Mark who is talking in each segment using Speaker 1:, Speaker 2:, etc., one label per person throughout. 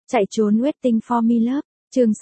Speaker 1: Chạy trốn Waiting for Me Love, chương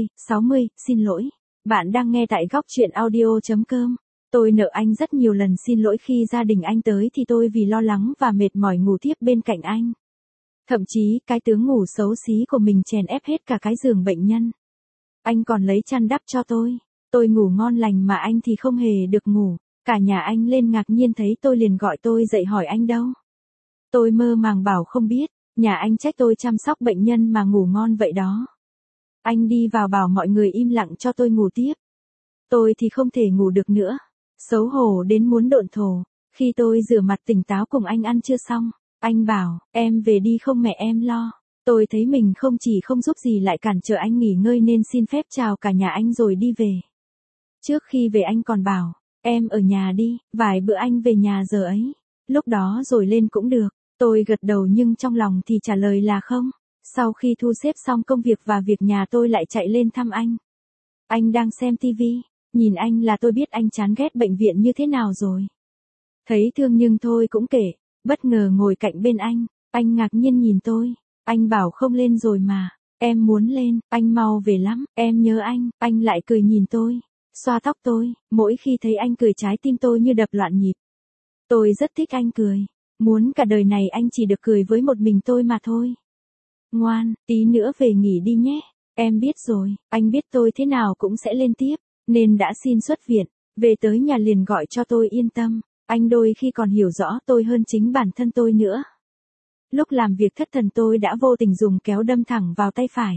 Speaker 1: 60, xin lỗi. Bạn đang nghe tại góc truyện audio.com. Tôi nợ anh rất nhiều lần xin lỗi khi gia đình anh tới thì tôi vì lo lắng và mệt mỏi ngủ thiếp bên cạnh anh. Thậm chí cái tướng ngủ xấu xí của mình chèn ép hết cả cái giường bệnh nhân. Anh còn lấy chăn đắp cho tôi. Tôi ngủ ngon lành mà anh thì không hề được ngủ. Cả nhà anh lên ngạc nhiên thấy tôi liền gọi tôi dậy hỏi anh đâu. Tôi mơ màng bảo không biết. Nhà anh trách tôi chăm sóc bệnh nhân mà ngủ ngon vậy đó. Anh đi vào bảo mọi người im lặng cho tôi ngủ tiếp. Tôi thì không thể ngủ được nữa. Xấu hổ đến muốn độn thổ. Khi tôi rửa mặt tỉnh táo cùng anh ăn chưa xong, anh bảo, em về đi không mẹ em lo. Tôi thấy mình không chỉ không giúp gì lại cản trở anh nghỉ ngơi nên xin phép chào cả nhà anh rồi đi về. Trước khi về anh còn bảo, em ở nhà đi, vài bữa anh về nhà giờ ấy. Lúc đó rồi lên cũng được. Tôi gật đầu nhưng trong lòng thì trả lời là không. Sau khi thu xếp xong công việc và việc nhà tôi lại chạy lên thăm anh. Anh đang xem tivi, nhìn anh là tôi biết anh chán ghét bệnh viện như thế nào rồi. Thấy thương nhưng thôi cũng kể, bất ngờ ngồi cạnh bên anh ngạc nhiên nhìn tôi. Anh bảo không lên rồi mà, em muốn lên, anh mau về lắm, em nhớ anh lại cười nhìn tôi, xoa tóc tôi, mỗi khi thấy anh cười trái tim tôi như đập loạn nhịp. Tôi rất thích anh cười. Muốn cả đời này anh chỉ được cười với một mình tôi mà thôi. Ngoan, tí nữa về nghỉ đi nhé. Em biết rồi, anh biết tôi thế nào cũng sẽ lên tiếp, nên đã xin xuất viện. Về tới nhà liền gọi cho tôi yên tâm. Anh đôi khi còn hiểu rõ tôi hơn chính bản thân tôi nữa. Lúc làm việc thất thần tôi đã vô tình dùng kéo đâm thẳng vào tay phải.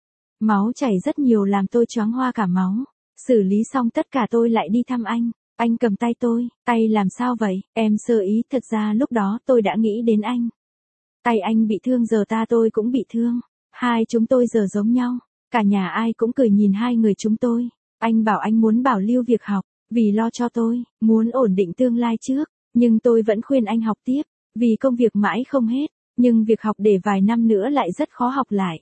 Speaker 1: Máu chảy rất nhiều làm tôi choáng hoa cả máu. Xử lý xong tất cả tôi lại đi thăm anh. Anh cầm tay tôi, tay làm sao vậy, em sơ ý, thật ra lúc đó tôi đã nghĩ đến anh. Tay anh bị thương giờ tôi cũng bị thương, hai chúng tôi giờ giống nhau, cả nhà ai cũng cười nhìn hai người chúng tôi. Anh bảo anh muốn bảo lưu việc học, vì lo cho tôi, muốn ổn định tương lai trước, nhưng tôi vẫn khuyên anh học tiếp, vì công việc mãi không hết, nhưng việc học để vài năm nữa lại rất khó học lại.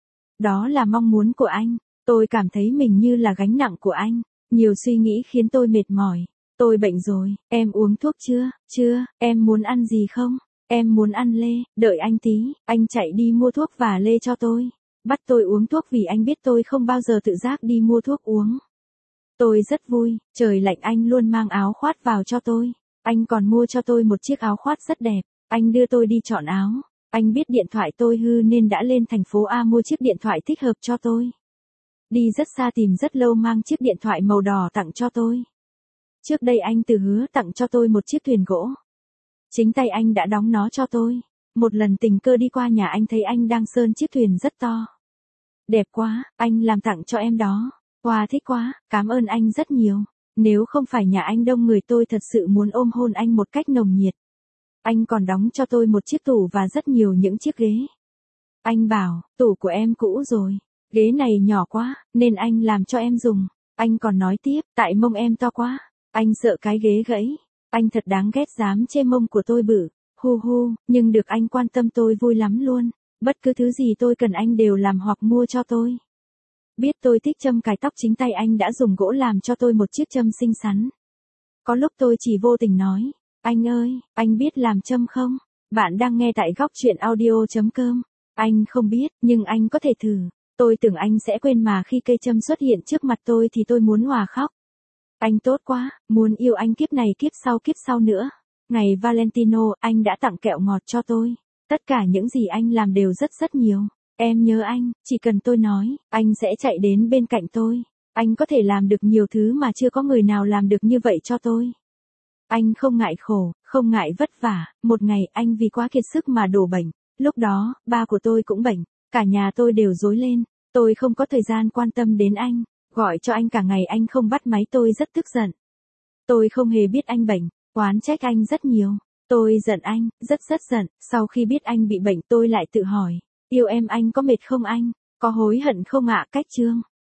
Speaker 1: Đó là mong muốn của anh, tôi cảm thấy mình như là gánh nặng của anh. Nhiều suy nghĩ khiến tôi mệt mỏi. Tôi bệnh rồi, em uống thuốc chưa? Chưa, em muốn ăn gì không? Em muốn ăn lê, đợi anh tí, anh chạy đi mua thuốc và lê cho tôi. Bắt tôi uống thuốc vì anh biết tôi không bao giờ tự giác đi mua thuốc uống. Tôi rất vui, trời lạnh anh luôn mang áo khoác vào cho tôi. Anh còn mua cho tôi một chiếc áo khoác rất đẹp, anh đưa tôi đi chọn áo. Anh biết điện thoại tôi hư nên đã lên thành phố A mua chiếc điện thoại thích hợp cho tôi. Đi rất xa tìm rất lâu mang chiếc điện thoại màu đỏ tặng cho tôi. Trước đây anh từ hứa tặng cho tôi một chiếc thuyền gỗ. Chính tay anh đã đóng nó cho tôi. Một lần tình cờ đi qua nhà anh thấy anh đang sơn chiếc thuyền rất to. Đẹp quá, anh làm tặng cho em đó. Wow, thích quá, cảm ơn anh rất nhiều. Nếu không phải nhà anh đông người tôi thật sự muốn ôm hôn anh một cách nồng nhiệt. Anh còn đóng cho tôi một chiếc tủ và rất nhiều những chiếc ghế. Anh bảo, tủ của em cũ rồi. Ghế này nhỏ quá, nên anh làm cho em dùng. Anh còn nói tiếp, tại mông em to quá. Anh sợ cái ghế gãy. Anh thật đáng ghét dám chê mông của tôi bự. Hu hu, nhưng được anh quan tâm tôi vui lắm luôn. Bất cứ thứ gì tôi cần anh đều làm hoặc mua cho tôi. Biết tôi thích châm cài tóc chính tay anh đã dùng gỗ làm cho tôi một chiếc châm xinh xắn. Có lúc tôi chỉ vô tình nói, anh ơi, anh biết làm châm không? Bạn đang nghe tại góc truyện audio.com. Anh không biết, nhưng anh có thể thử. Tôi tưởng anh sẽ quên mà khi cây châm xuất hiện trước mặt tôi thì tôi muốn òa khóc. Anh tốt quá, muốn yêu anh kiếp này kiếp sau nữa. Ngày Valentino, anh đã tặng kẹo ngọt cho tôi. Tất cả những gì anh làm đều rất nhiều. Em nhớ anh, chỉ cần tôi nói, anh sẽ chạy đến bên cạnh tôi. Anh có thể làm được nhiều thứ mà chưa có người nào làm được như vậy cho tôi. Anh không ngại khổ, không ngại vất vả. Một ngày anh vì quá kiệt sức mà đổ bệnh. Lúc đó, ba của tôi cũng bệnh. Cả nhà tôi đều rối lên. Tôi không có thời gian quan tâm đến anh. Gọi cho anh cả ngày anh không bắt máy tôi rất tức giận. Tôi không hề biết anh bệnh. Oán trách anh rất nhiều. Tôi giận anh, rất giận. Sau khi biết anh bị bệnh tôi lại tự hỏi. Yêu em anh có mệt không anh? Có hối hận không ạ? Cách chương